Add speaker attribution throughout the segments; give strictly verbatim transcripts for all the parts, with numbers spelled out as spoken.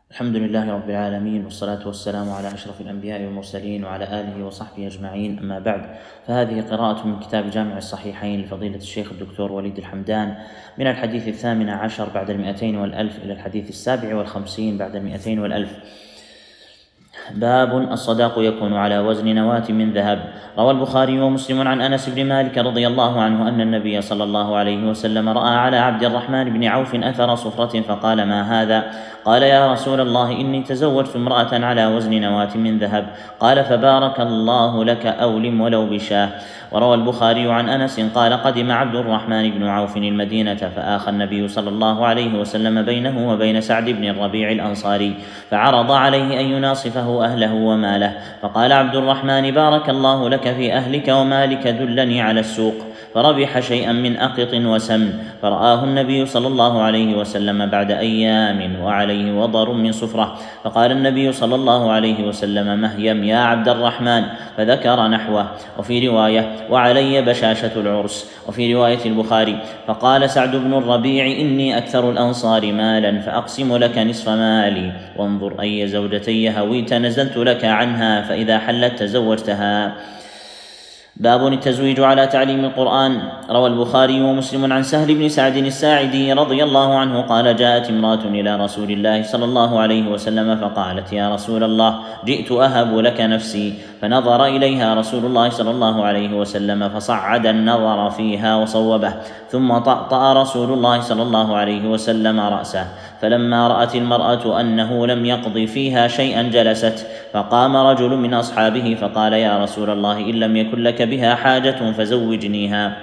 Speaker 1: الحمد لله رب العالمين، والصلاة والسلام على أشرف الأنبياء والمرسلين وعلى آله وصحبه أجمعين، أما بعد، فهذه قراءة من كتاب جامع الصحيحين لفضيلة الشيخ الدكتور وليد الحمدان من الحديث الثامن عشر بعد المئتين والألف إلى الحديث السابع والخمسين بعد المئتين والألف. باب الصداق يكون على وزن نواة من ذهب. روى البخاري ومسلم عن أنس بن مالك رضي الله عنه أن النبي صلى الله عليه وسلم رأى على عبد الرحمن بن عوف أثر صفرة فقال: ما هذا؟ قال: يا رسول الله، إني تزوجت امرأة على وزن نواة من ذهب. قال: فبارك الله لك، أولم ولو بشاه. وروى البخاري عن أنس قال: قدم عبد الرحمن بن عوف المدينة فآخى النبي صلى الله عليه وسلم بينه وبين سعد بن الربيع الأنصاري، فعرض عليه أن يناصفه أهله وماله، فقال عبد الرحمن: بارك الله لك في أهلك ومالك، دلني على السوق. فربح شيئا من أقط وسمن، فرآه النبي صلى الله عليه وسلم بعد أيام وعليه وضر من صفرة، فقال النبي صلى الله عليه وسلم: مهيم يا عبد الرحمن، فذكر نحوه. وفي رواية: وعلي بشاشة العرس. وفي رواية البخاري: فقال سعد بن الربيع: إني أكثر الأنصار مالا، فأقسم لك نصف مالي، وانظر أي زوجتي هويت نزلت لك عنها، فإذا حلت تزوجتها. باب التزويج على تعليم القرآن. روى البخاري ومسلم عن سهل بن سعد الساعدي رضي الله عنه قال: جاءت امرأة إلى رسول الله صلى الله عليه وسلم فقالت: يا رسول الله، جئت أهب لك نفسي. فنظر إليها رسول الله صلى الله عليه وسلم فصعد النظر فيها وصوبه، ثم طأطأ رسول الله صلى الله عليه وسلم رأسه، فلما رأت المرأة أنه لم يقض فيها شيئا جلست، فقام رجل من أصحابه فقال: يا رسول الله، إن لم يكن لك بها حاجة فزوجنيها.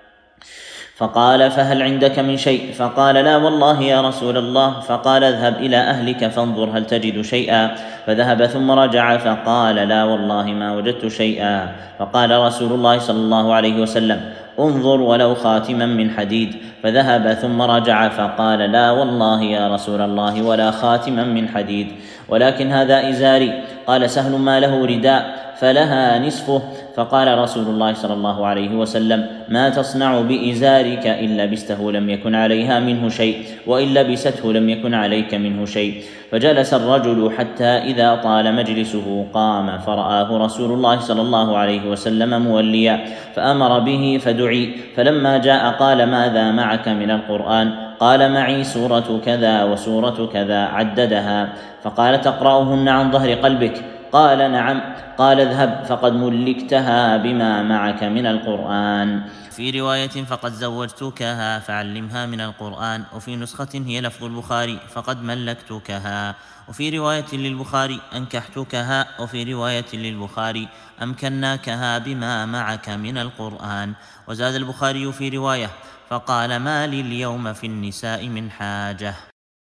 Speaker 1: فقال: فهل عندك من شيء؟ فقال: لا والله يا رسول الله. فقال: اذهب إلى أهلك فانظر هل تجد شيئا. فذهب ثم رجع فقال: لا والله ما وجدت شيئا. فقال رسول الله صلى الله عليه وسلم: انظر ولو خاتما من حديد. فذهب ثم رجع فقال: لا والله يا رسول الله ولا خاتما من حديد، ولكن هذا إزاري. قال سهل: ما له رداء؟ فلها نصفه. فقال رسول الله صلى الله عليه وسلم: ما تصنع بإزارك؟ إن لبسته لم يكن عليها منه شيء، وإن لبسته لم يكن عليك منه شيء. فجلس الرجل حتى إذا طال مجلسه قام، فرآه رسول الله صلى الله عليه وسلم موليا، فأمر به فدعي. فلما جاء قال: ماذا معك من القرآن؟ قال: معي سورة كذا وسورة كذا، عددها. فقال: تقرأهن عن ظهر قلبك؟ قال: نعم. قال: اذهب فقد ملكتها بما معك من القرآن. في رواية: فقد زوجتكها فعلمها من القرآن. وفي نسخة هي لفظ البخاري: فقد ملكتكها. وفي رواية للبخاري: أنكحتكها. وفي رواية للبخاري: أمكناكها بما معك من القرآن. وزاد البخاري في رواية: فقال: ما لي اليوم في النساء من حاجة.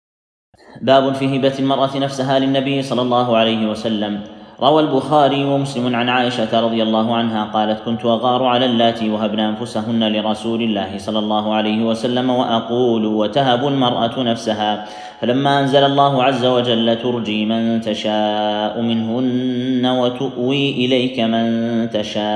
Speaker 1: باب في هبة المرأة نفسها للنبي صلى الله عليه وسلم. روى البخاري ومسلم عن عائشة رضي الله عنها قالت: كنت أغار على اللاتي وهبن أنفسهن لرسول الله صلى الله عليه وسلم، وأقول: وتهب المرأة نفسها. فلما أنزل الله عز وجل: ترجي من تشاء منهن وتؤوي إليك من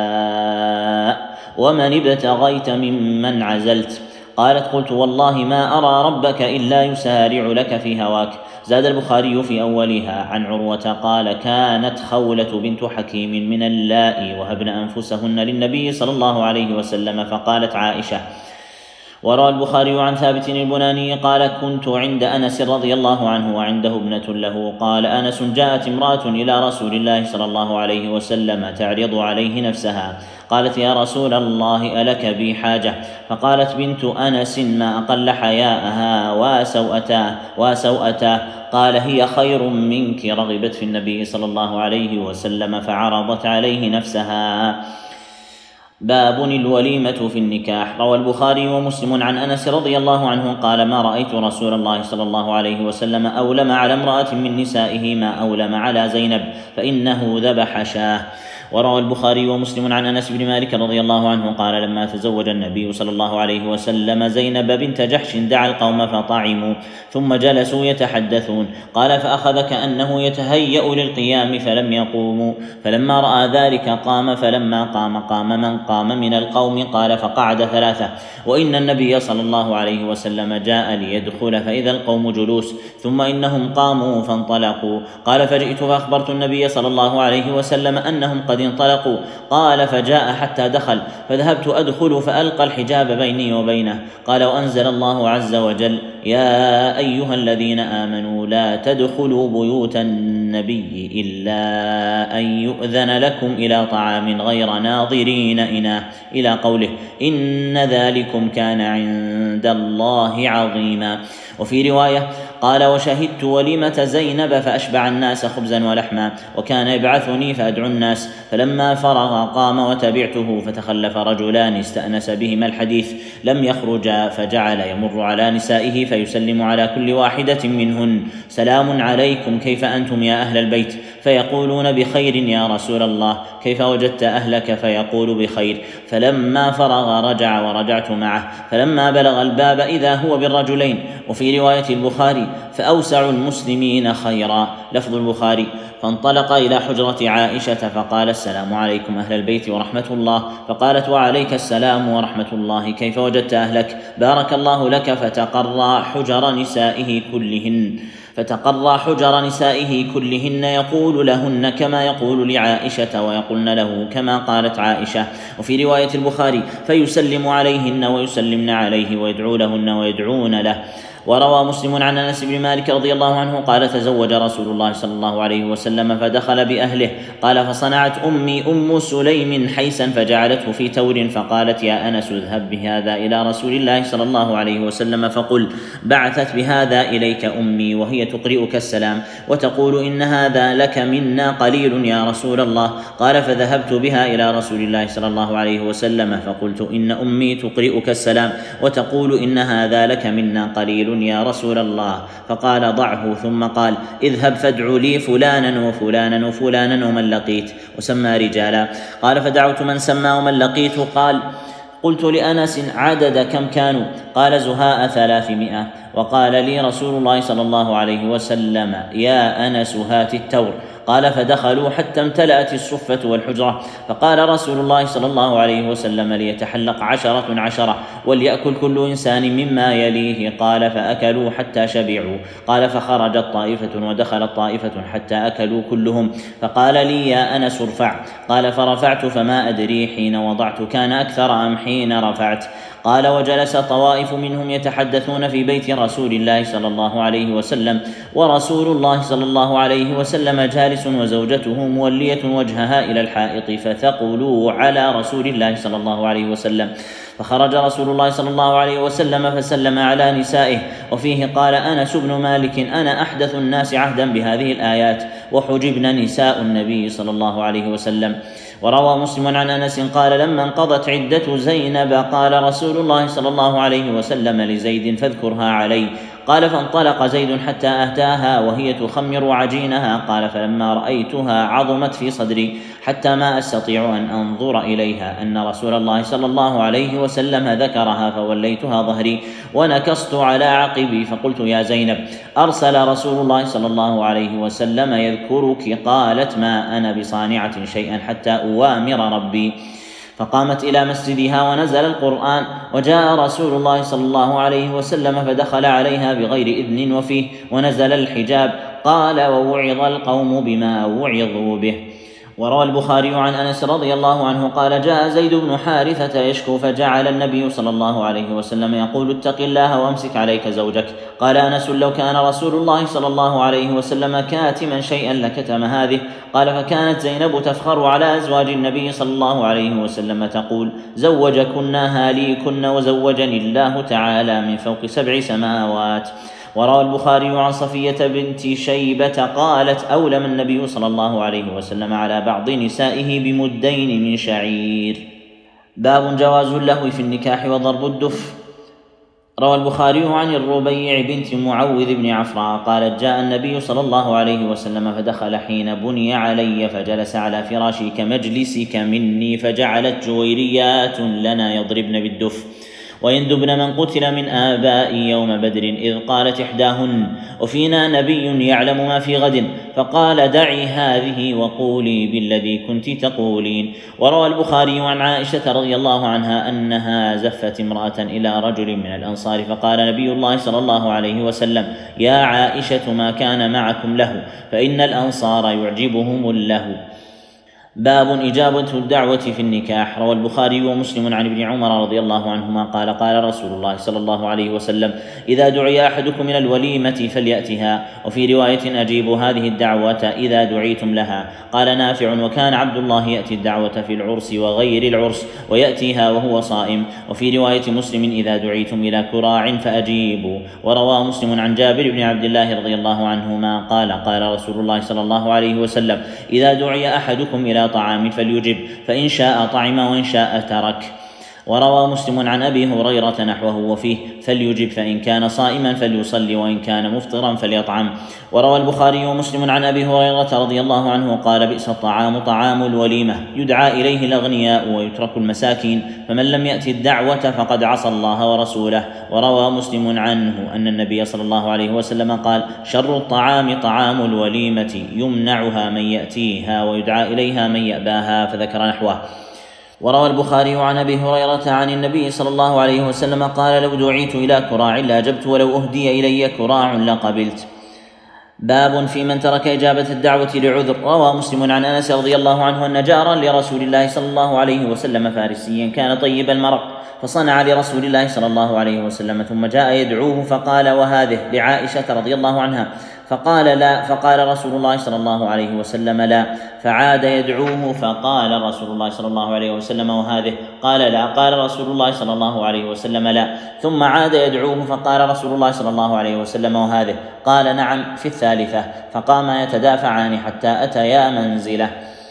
Speaker 1: تشاء ومن ابتغيت ممن عزلت، قالت: قلت: والله ما أرى ربك إلا يسارع لك في هواك. زاد البخاري في أولها عن عروة قال: كانت خولة بنت حكيم من اللائي وهبن أنفسهن للنبي صلى الله عليه وسلم. فقالت عائشة. وروى البخاري عن ثابت البناني قال: كنت عند أنس رضي الله عنه وعنده ابنة له. قال أنس: جاءت امرأة إلى رسول الله صلى الله عليه وسلم تعرض عليه نفسها. قالت: يا رسول الله، ألك بي حاجة؟ فقالت بنت أنس: ما أقل حياءها وسوءتاه وسوءتاه. قال: هي خير منك، رغبت في النبي صلى الله عليه وسلم فعرضت عليه نفسها. باب الوليمة في النكاح. روى البخاري ومسلم عن أنس رضي الله عنه قال: ما رأيت رسول الله صلى الله عليه وسلم أولم على امرأة من نسائه ما أولم على زينب، فإنه ذبح شاه. وروى البخاري ومسلم عن أنس بن مالك رضي الله عنه قال لما تزوج النبي صلى الله عليه وسلم زينب بنت جحش دعا القوم فطعموا ثم جلسوا يتحدثون قال فأخذ كأنه يتهيأ للقيام فلم يقوموا فلما رأى ذلك قام فلما قام قام من قام من القوم قال فقعد ثلاثة وإن النبي صلى الله عليه وسلم جاء ليدخل فإذا القوم جلوس ثم إنهم قاموا فانطلقوا قال فجئت فأخبرت النبي صلى الله عليه وسلم أنهم قد انطلقوا قال فجاء حتى دخل فذهبت أدخل فألقى الحجاب بيني وبينه قال وأنزل الله عز وجل يا أيها الذين آمنوا لا تدخلوا بيوت النبي إلا أن يؤذن لكم إلى طعام غير ناظرين إناه إلى قوله إن ذلكم كان عند الله عظيما. وفي رواية قال وشهدت وليمة زينب فأشبع الناس خبزا ولحما وكان يبعثني فأدعو الناس فلما فرغ قام وتبعته فتخلف رجلان استأنس بهما الحديث لم يخرجا فجعل يمر على نسائه فيسلم على كل واحدة منهن سلام عليكم كيف أنتم يا أهل البيت فيقولون بخير يا رسول الله كيف وجدت أهلك فيقول بخير فلما فرغ رجع ورجعت معه فلما بلغ الباب إذا هو بالرجلين. وفي رواية البخاري فأوسع المسلمين خيرا لفظ البخاري فانطلق إلى حجرة عائشة فقال السلام عليكم أهل البيت ورحمة الله فقالت وعليك السلام ورحمة الله كيف وجدت أهلك بارك الله لك فتقرى حجر نسائه كلهن فتقرى حجر نسائه كلهن يقول لهن كما يقول لعائشة ويقولن له كما قالت عائشة. وفي رواية البخاري فيسلم عليهن ويسلمن عليه ويدعو لهن ويدعون له. وروى مسلم عن أنس بن مالك رضي الله عنه قال تزوج رسول الله صلى الله عليه وسلم فدخل بأهله قال فصنعت أمي أم سليم حيسا فجعلته في تور فقالت يا أنس اذهب بهذا إلى رسول الله صلى الله عليه وسلم فقل بعثت بهذا إليك أمي وهي تقرئك السلام وتقول إن هذا لك منا قليل يا رسول الله. قال فذهبت بها إلى رسول الله صلى الله عليه وسلم فقلت إن أمي تقرئك السلام وتقول إن هذا لك منا قليل يا رسول الله فقال ضعه ثم قال اذهب فادع لي فلانا وفلانا وفلانا ومن لقيت وسمى رجالا. قال فدعوت من سمى ومن لقيت قال قلت لأنس عدد كم كانوا قال زهاء ثلاثمائة وقال لي رسول الله صلى الله عليه وسلم يا أنس هات التور قال فدخلوا حتى امتلأت الصفة والحجرة فقال رسول الله صلى الله عليه وسلم ليتحلق عشرة عشرة وليأكل كل إنسان مما يليه قال فأكلوا حتى شبعوا قال فخرجت طائفة ودخلت طائفة حتى أكلوا كلهم فقال لي يا أنس ارفع قال فرفعت فما أدري حين وضعت كان أكثر أم حين رفعت. قال وجلس طوائف منهم يتحدثون في بيت رسول الله صلى الله عليه وسلم ورسول الله صلى الله عليه وسلم جالس وزوجته مولية وجهها إلى الحائط فثقلوا على رسول الله صلى الله عليه وسلم فخرج رسول الله صلى الله عليه وسلم فسلم على نسائه. وفيه قال أنس بن مالك أنا أحدث الناس عهدا بهذه الآيات وحجبن نساء النبي صلى الله عليه وسلم. وروى مسلم عن أنس قال لما انقضت عدة زينب قال رسول الله صلى الله عليه وسلم لزيد فاذكرها علي قال فانطلق زيد حتى أتاها وهي تخمر عجينها قال فلما رأيتها عظمت في صدري حتى ما أستطيع أن أنظر إليها أن رسول الله صلى الله عليه وسلم ذكرها فوليتها ظهري ونكصت على عقبي فقلت يا زينب أرسل رسول الله صلى الله عليه وسلم يذكرك قالت ما أنا بصانعة شيئا حتى أوامر ربي فقامت إلى مسجدها ونزل القرآن وجاء رسول الله صلى الله عليه وسلم فدخل عليها بغير إذن وفيه ونزل الحجاب قال ووعظ القوم بما وعظوا به. وروى البخاري عن أنس رضي الله عنه قال جاء زيد بن حارثة يشكو فجعل النبي صلى الله عليه وسلم يقول اتق الله وامسك عليك زوجك. قال أنس لو كان رسول الله صلى الله عليه وسلم كاتما شيئا لكتم هذه. قال فكانت زينب تفخر على أزواج النبي صلى الله عليه وسلم تقول زوجكن هاليكن وزوجني الله تعالى من فوق سبع سماوات. وروى البخاري عن صفية بنت شيبة قالت أولم النبي صلى الله عليه وسلم على بعض نسائه بمدين من شعير. باب جواز اللهو في النكاح وضرب الدف. روى البخاري عن الربيع بنت معوذ بن عفراء قالت: جاء النبي صلى الله عليه وسلم فدخل حين بني علي فجلس على فراشي كمجلسك مني، فجعلت جويريات لنا يضربن بالدف ويندبن من قتل من آبائي يوم بدر، إذ قالت إحداهن: وفينا نبي يعلم ما في غد، فقال: دعي هذه وقولي بالذي كنت تقولين. وروى البخاري عن عائشة رضي الله عنها أنها زفت امرأة إلى رجل من الأنصار، فقال نبي الله صلى الله عليه وسلم: يا عائشة ما كان معكم له، فإن الأنصار يعجبهم اللهو. باب إجابة الدعوة في النكاح. روى البخاري ومسلم عن ابن عمر رضي الله عنهما قال: قال رسول الله صلى الله عليه وسلم: إذا دعي أحدكم من الوليمة فليأتها. وفي رواية: أجيبوا هذه الدعوة إذا دعيتم لها. قال نافع: وكان عبد الله يأتي الدعوة في العرس وغير العرس ويأتيها وهو صائم. وفي رواية مسلم: إذا دعيتم إلى كراع فأجيبوا. وروى مسلم عن جابر بن عبد الله رضي الله عنهما قال: قال رسول الله صلى الله عليه وسلم: إذا دعي أحدكم إلى طعام فليجب، فإن شاء طعم وإن شاء ترك. وروى مسلم عن أبي هريرة نحوه وفيه: فليجب، فإن كان صائما فليصلي، وإن كان مفطرا فليطعم. وروى البخاري ومسلم عن أبي هريرة رضي الله عنه قال: بئس الطعام طعام الوليمة، يدعى إليه الأغنياء ويترك المساكين، فمن لم يأتي الدعوة فقد عصى الله ورسوله. وروى مسلم عنه أن النبي صلى الله عليه وسلم قال: شر الطعام طعام الوليمة، يمنعها من يأتيها ويدعى إليها من يأباها، فذكر نحوه. وروى البخاري عن أبي هريرة عن النبي صلى الله عليه وسلم قال: لو دعيت إلى كراع لأجبت، ولو أهدي إلي كراع لقبلت. باب في من ترك إجابة الدعوة لعذر. روى مسلم عن أنس رضي الله عنه أن جارا لرسول الله صلى الله عليه وسلم فارسيا كان طيب المرق، فصنع لرسول الله صلى الله عليه وسلم، ثم جاء يدعوه فقال: وهذه لعائشة رضي الله عنها، فقال: لا، فقال رسول الله صلى الله عليه وسلم: لا، فعاد يدعوه فقال رسول الله صلى الله عليه وسلم: وهذه، قال: لا، قال رسول الله صلى الله عليه وسلم: لا، ثم عاد يدعوه فقال رسول الله صلى الله عليه وسلم: وهذه، قال: نعم، في الثالثة، فقاما يتدافعان حتى أتيا منزله.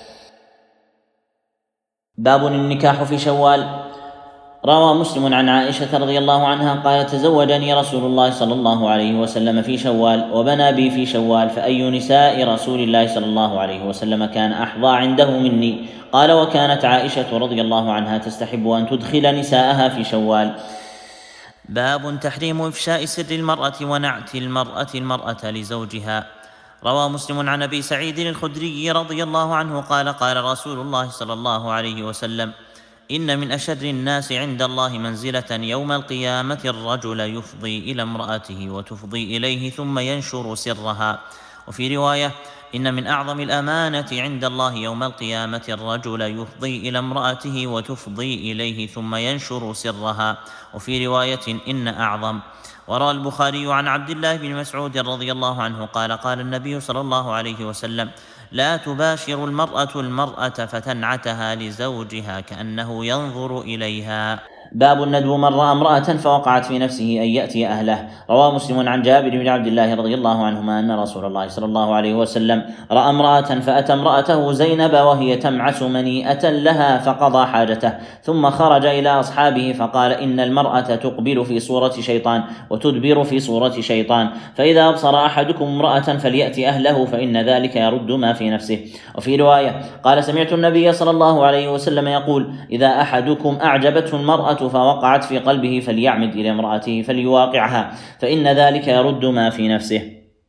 Speaker 1: باب النكاح في شوال. روى مسلم عن عائشة رضي الله عنها قالت: تزوجني رسول الله صلى الله عليه وسلم في شوال، وبنى بي في شوال، فأي نساء رسول الله صلى الله عليه وسلم كان أحظى عنده مني؟ قال: وكانت عائشة رضي الله عنها تستحب أن تدخل نساءها في شوال. باب تحريم إفشاء سر المرأة ونعت المرأة المرأة لزوجها. روى مسلم عن أبي سعيد الخدري رضي الله عنه قال: قال رسول الله صلى الله عليه وسلم: إن من أشر الناس عند الله منزلة يوم القيامة الرجل يفضي إلى امرأته وتفضي إليه ثم ينشر سرها. وفي رواية: إن من أعظم الأمانة عند الله يوم القيامة الرجل يفضي إلى امرأته وتفضي إليه ثم ينشر سرها. وفي رواية: إن أعظم. وروى البخاري عن عبد الله بن مسعود رضي الله عنه قال: قال النبي صلى الله عليه وسلم: لا تباشر المرأة المرأة فتنعتها لزوجها كأنه ينظر إليها. باب الندب: من رأى امرأة فوقعت في نفسه أن يأتي أهله. روى مسلم عن جابر بن عبد الله رضي الله عنهما أن رسول الله صلى الله عليه وسلم رأى امرأة فأتى امرأته زينب وهي تمعس منيئة لها فقضى حاجته، ثم خرج إلى أصحابه فقال: إن المرأة تقبل في صورة شيطان وتدبر في صورة شيطان، فإذا أبصر أحدكم امرأة فليأتي أهله، فإن ذلك يرد ما في نفسه. وفي رواية قال: سمعت النبي صلى الله عليه وسلم يقول: إذا أحدكم أعجبته المرأة فوقعت في قلبه فليعمد إلى امرأته فليواقعها، فإن ذلك يرد ما في نفسه.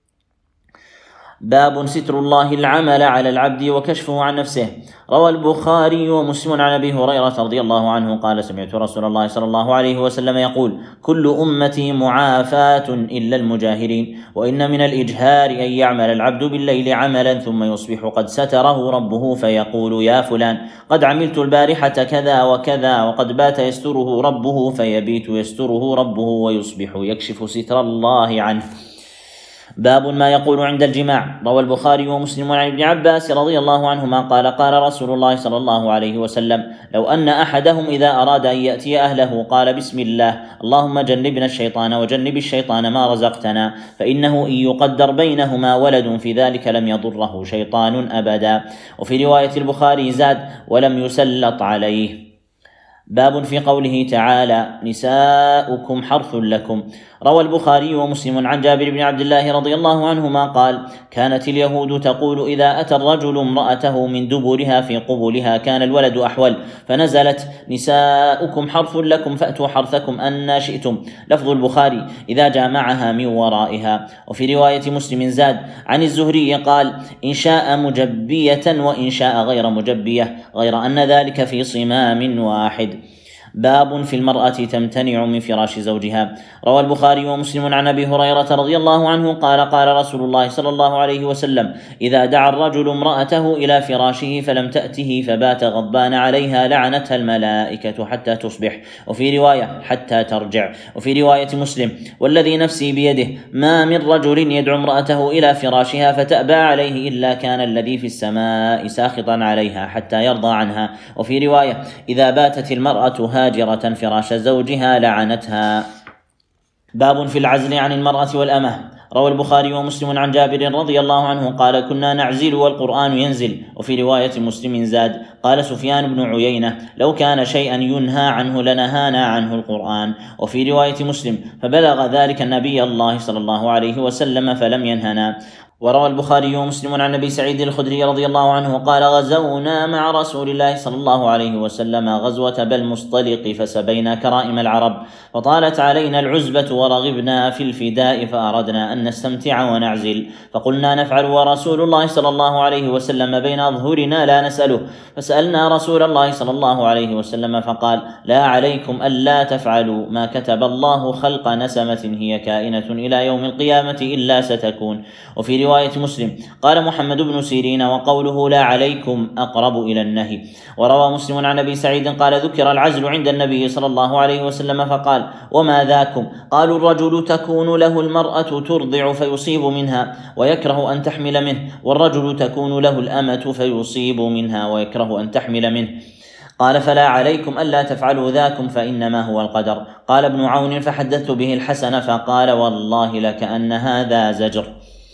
Speaker 1: باب ستر الله العمل على العبد وكشفه عن نفسه. روى البخاري ومسلم عن أبي هريرة رضي الله عنه قال: سمعت رسول الله صلى الله عليه وسلم يقول: كل أمتي معافاة إلا المجاهرين، وإن من الإجهار أن يعمل العبد بالليل عملا ثم يصبح قد ستره ربه فيقول: يا فلان قد عملت البارحة كذا وكذا، وقد بات يستره ربه فيبيت يستره ربه ويصبح يكشف ستر الله عنه. باب ما يقول عند الجماع. روى البخاري ومسلم عن ابن عباس رضي الله عنهما قال: قال رسول الله صلى الله عليه وسلم: لو أن أحدهم إذا أراد أن يأتي أهله قال: بسم الله، اللهم جنبنا الشيطان وجنب الشيطان ما رزقتنا، فإنه إن يقدر بينهما ولد في ذلك لم يضره شيطان أبدا. وفي رواية البخاري زاد: ولم يسلط عليه. باب في قوله تعالى نساؤكم حرث لكم. روى البخاري ومسلم عن جابر بن عبد الله رضي الله عنهما قال كانت اليهود تقول إذا أتى الرجل امرأته من دبرها في قبلها كان الولد أحول، فنزلت نساؤكم حرث لكم فأتوا حرثكم أن شئتم. لفظ البخاري إذا جامعها من ورائها. وفي رواية مسلم زاد عن الزهري قال إن شاء مجبية وإن شاء غير مجبية، غير أن ذلك في صمام واحد. باب في المرأة تمتنع من فراش زوجها. روى البخاري ومسلم عن أبي هريرة رضي الله عنه قال قال رسول الله صلى الله عليه وسلم إذا دعا الرجل امرأته إلى فراشه فلم تأته فبات غضبان عليها لعنتها الملائكة حتى تصبح، وفي رواية حتى ترجع. وفي رواية مسلم والذي نفسي بيده ما من رجل يدعو امرأته إلى فراشها فتأبى عليه إلا كان الذي في السماء ساخطا عليها حتى يرضى عنها. وفي رواية إذا باتت المرأة هاجرة فراش زوجها لعنتها. باب في العزل عن المرأة والأمة. روى البخاري ومسلم عن جابر رضي الله عنه قال كنا نعزل والقرآن ينزل. وفي رواية مسلم زاد قال سفيان بن عيينة لو كان شيئا ينهى عنه لنهانا عنه القرآن. وفي رواية مسلم فبلغ ذلك النبي الله صلى الله عليه وسلم فلم ينهنا. وروى البخاري ومسلم عن أبي سعيد الخدري رضي الله عنه قال غزونا مع رسول الله صلى الله عليه وسلم غزوة بالمصطلق فسبينا كرائم العرب فطالت علينا العزبة ورغبنا في الفداء فأردنا أن نستمتع ونعزل فقلنا نفعل ورسول الله صلى الله عليه وسلم بين أظهرنا لا نسأله، فسألنا رسول الله صلى الله عليه وسلم فقال لا عليكم ألا تفعلوا ما كتب الله خلق نسمة هي كائنة إلى يوم القيامة إلا ستكون. وفي رواية مسلم قال محمد بن سيرين وقوله لا عليكم أقرب إلى النهي. وروى مسلم عن أبي سعيد قال ذكر العزل عند النبي صلى الله عليه وسلم فقال وما ذاكم؟ قالوا الرجل تكون له المرأة ترضع فيصيب منها ويكره أن تحمل منه، والرجل تكون له الأمة فيصيب منها ويكره أن تحمل منه. قال فلا عليكم ألا تفعلوا ذاكم فإنما هو القدر. قال ابن عون فحدثت به الحسن فقال والله لكأن هذا زجر.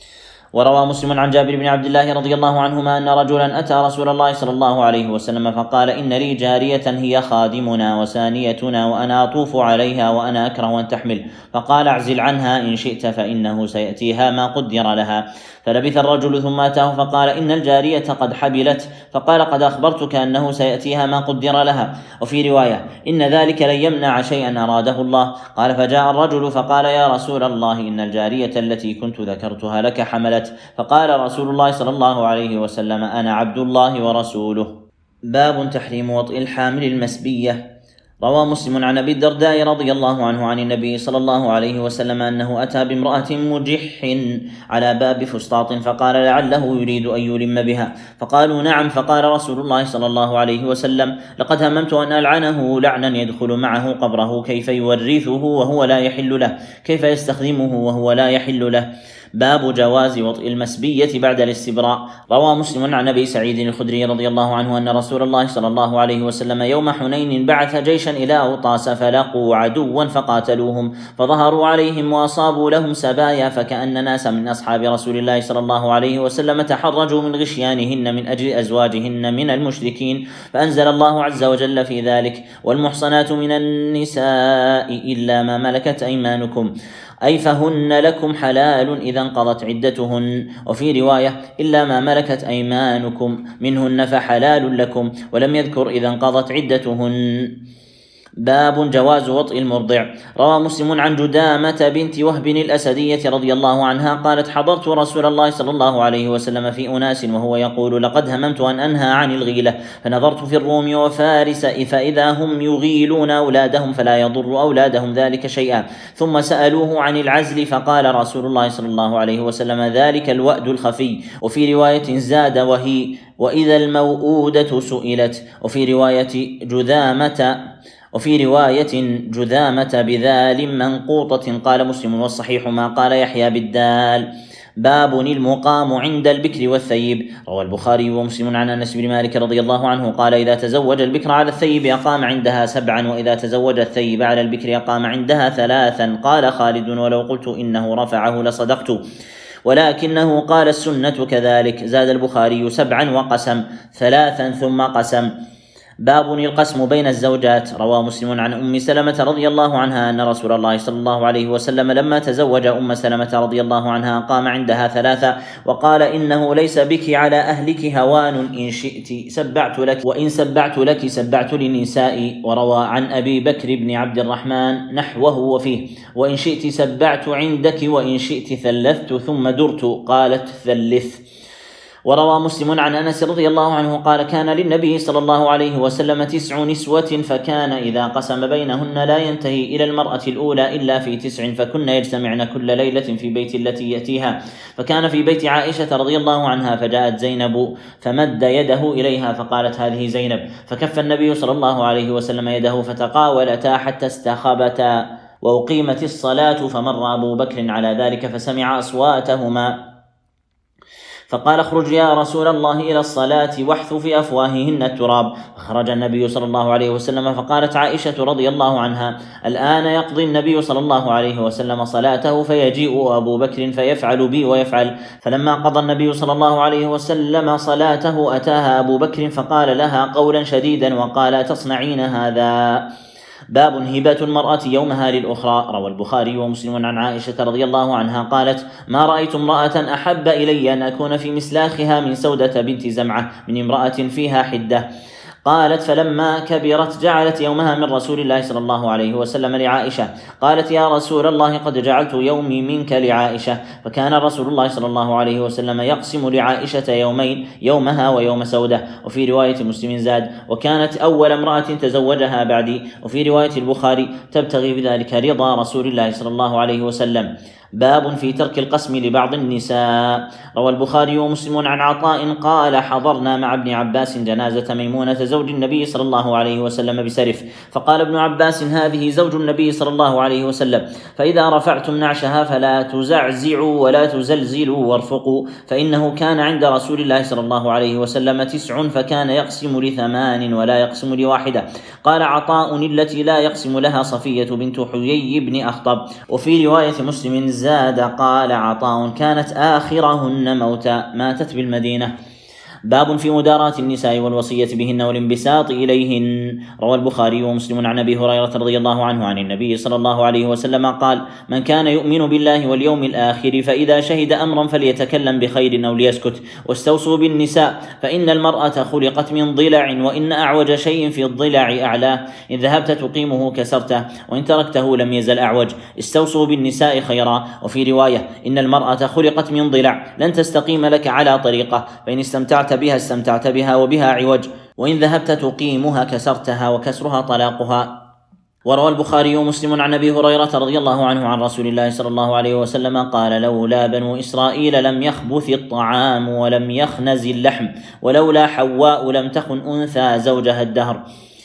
Speaker 1: وروى مسلم عن جابر بن عبد الله رضي الله عنهما أن رجلا أتى رسول الله صلى الله عليه وسلم فقال إن لي جارية هي خادمنا وسانيتنا وأنا أطوف عليها وأنا أكره أن تحمل، فقال اعزل عنها إن شئت فإنه سيأتيها ما قدر لها. فلبث الرجل ثم أتاه فقال إن الجارية قد حبلت، فقال قد أخبرتك أنه سيأتيها ما قدر لها. وفي رواية إن ذلك لن يمنع شيئا أراده الله. قال فجاء الرجل فقال يا رسول الله إن الجارية التي كنت ذكرتها لك حملت، فقال رسول الله صلى الله عليه وسلم أنا عبد الله ورسوله. باب تحريم وطئ الحامل المسبية. روى مسلم عن أبي الدرداء رضي الله عنه عن النبي صلى الله عليه وسلم أنه أتى بامرأة مجح على باب فسطاط فقال لعله يريد أن يلم بها، فقالوا نعم. فقال رسول الله صلى الله عليه وسلم لقد هممت أن ألعنه لعنا يدخل معه قبره، كيف يورثه وهو لا يحل له، كيف يستخدمه وهو لا يحل له. باب جواز وطئ المسبية بعد الاستبراء. روى مسلم عن أبي سعيد الخدري رضي الله عنه أن رسول الله صلى الله عليه وسلم يوم حنين بعث جيشا إلى أوطاس فلقوا عدوا فقاتلوهم فظهروا عليهم وأصابوا لهم سبايا، فكأن ناس من أصحاب رسول الله صلى الله عليه وسلم تحرجوا من غشيانهن من أجل أزواجهن من المشركين، فأنزل الله عز وجل في ذلك والمحصنات من النساء إلا ما ملكت أيمانكم أي فهن لكم حلال إذا انقضت عدتهن. وفي رواية إلا ما ملكت أيمانكم منهن فحلال لكم، ولم يذكر إذا انقضت عدتهن. باب جواز وطئ المرضع. روى مسلم عن جدامة بنت وهب الأسدية رضي الله عنها قالت حضرت رسول الله صلى الله عليه وسلم في أناس وهو يقول لقد هممت أن أنهى عن الغيلة، فنظرت في الروم وفارس فإذا هم يغيلون أولادهم فلا يضر أولادهم ذلك شيئا، ثم سألوه عن العزل فقال رسول الله صلى الله عليه وسلم ذلك الوأد الخفي. وفي رواية زاد وهي وإذا الموؤودة سئلت. وفي رواية جذامة وفي رواية جذامة بذال منقوطة. قال مسلم والصحيح ما قال يحيى بالدال. باب المقام عند البكر والثيب. روى البخاري ومسلم عن أنس بن مالك رضي الله عنه قال إذا تزوج البكر على الثيب أقام عندها سبعا، وإذا تزوج الثيب على البكر أقام عندها ثلاثا. قال خالد ولو قلت إنه رفعه لصدقت، ولكنه قال السنة كذلك. زاد البخاري سبعا وقسم ثلاثا ثم قسم. باب القسم بين الزوجات. روى مسلم عن أم سلمة رضي الله عنها أن رسول الله صلى الله عليه وسلم لما تزوج أم سلمة رضي الله عنها قام عندها ثلاثة وقال: إنه ليس بك على أهلك هوان، إن شئت سبعت لك، وإن سبعت لك سبعت للنساء. وروى عن أبي بكر بن عبد الرحمن نحوه وفيه: وإن شئت سبعت عندك، وإن شئت ثلثت ثم درت. قالت: ثلث. وروى مسلم عن أنس رضي الله عنه قال: كان للنبي صلى الله عليه وسلم تسع نسوة، فكان إذا قسم بينهن لا ينتهي إلى المرأة الأولى إلا في تسع، فكن يجتمعن كل ليلة في بيت التي يأتيها. فكان في بيت عائشة رضي الله عنها، فجاءت زينب فمد يده إليها فقالت: هذه زينب. فكف النبي صلى الله عليه وسلم يده فتقاولتا حتى استخبتا، وأقيمت الصلاة، فمر أبو بكر على ذلك فسمع أصواتهما فقال: اخرج يا رسول الله إلى الصلاة واحث في أفواههن التراب. فخرج النبي صلى الله عليه وسلم، فقالت عائشة رضي الله عنها: الآن يقضي النبي صلى الله عليه وسلم صلاته فيجيء أبو بكر فيفعل بي ويفعل. فلما قضى النبي صلى الله عليه وسلم صلاته أتاها أبو بكر فقال لها قولا شديدا وقال: تصنعين هذا؟ باب هبة المرأة يومها للأخرى. روى البخاري ومسلم عن عائشة رضي الله عنها قالت: ما رأيت امرأة أحب إلي أن أكون في مسلاخها من سودة بنت زمعة من امرأة فيها حدة. قالت: فلما كبرت جعلت يومها من رسول الله صلى الله عليه وسلم لعائشة. قالت: يا رسول الله قد جعلت يومي منك لعائشة. فكان رسول الله صلى الله عليه وسلم يقسم لعائشة يومين، يومها ويوم سودة. وفي رواية مسلم زاد: وكانت أول امرأة تزوجها بعدي. وفي رواية البخاري: تبتغي بذلك رضا رسول الله صلى الله عليه وسلم. باب في ترك القسم لبعض النساء. روى البخاري ومسلم عن عطاء قال: حضرنا مع ابن عباس جنازة ميمونة زوج النبي صلى الله عليه وسلم بسرف، فقال ابن عباس: هذه زوج النبي صلى الله عليه وسلم، فإذا رفعتم نعشها فلا تزعزعوا ولا تزلزلوا وارفقوا، فإنه كان عند رسول الله صلى الله عليه وسلم تسع، فكان يقسم لثمان ولا يقسم لواحدة. قال عطاء: التي لا يقسم لها صفية بنت حيي بن أخطب. وفي رواية مسلم زاد قال عطاء: كانت آخرهن موتا، ماتت بالمدينة. باب في مداراة النساء والوصية بهن والانبساط إليهن. روى البخاري ومسلم عن أبي هريرة رضي الله عنه عن النبي صلى الله عليه وسلم قال: من كان يؤمن بالله واليوم الآخر فإذا شهد أمرا فليتكلم بخير أو ليسكت، واستوصوا بالنساء فإن المرأة خلقت من ضلع، وإن أعوج شيء في الضلع أعلاه، إن ذهبت تقيمه كسرته، وإن تركته لم يزل أعوج. استوصوا بالنساء خيرا. وفي رواية: إن المرأة خلقت من ضلع، لن تستقيم لك على طريقة، فإن استمتعت بها استمتعت بها وبها عوج، وإن ذهبت تقيمها كسرتها، وكسرها طلاقها. وروى البخاري ومسلم عن أبي هريرة رضي الله عنه عن رسول الله صلى الله عليه وسلم قال: لولا بنو إسرائيل لم يخبث الطعام ولم يخنز اللحم، ولولا حواء لم تخن أنثى زوجها الدهر.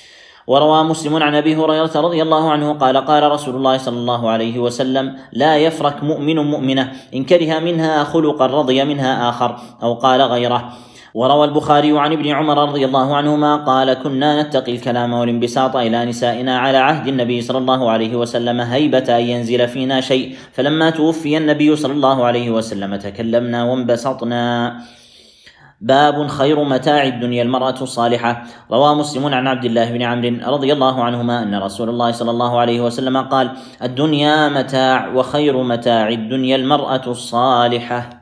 Speaker 1: وروى مسلم عن أبي هريرة رضي الله عنه قال: قال رسول الله صلى الله عليه وسلم: لا يفرك مؤمن مؤمنة، إن كره منها خلقا رضي منها آخر، أو قال غيره. وروى البخاري عن ابن عمر رضي الله عنهما قال: كنا نتقي الكلام والانبساط إلى نسائنا على عهد النبي صلى الله عليه وسلم هيبة أن ينزل فينا شيء، فلما توفي النبي صلى الله عليه وسلم تكلمنا وانبسطنا. باب خير متاع الدنيا المرأة الصالحة. روى مسلم عن عبد الله بن عمرو رضي الله عنهما أن رسول الله صلى الله عليه وسلم قال: الدنيا متاع، وخير متاع الدنيا المرأة الصالحة.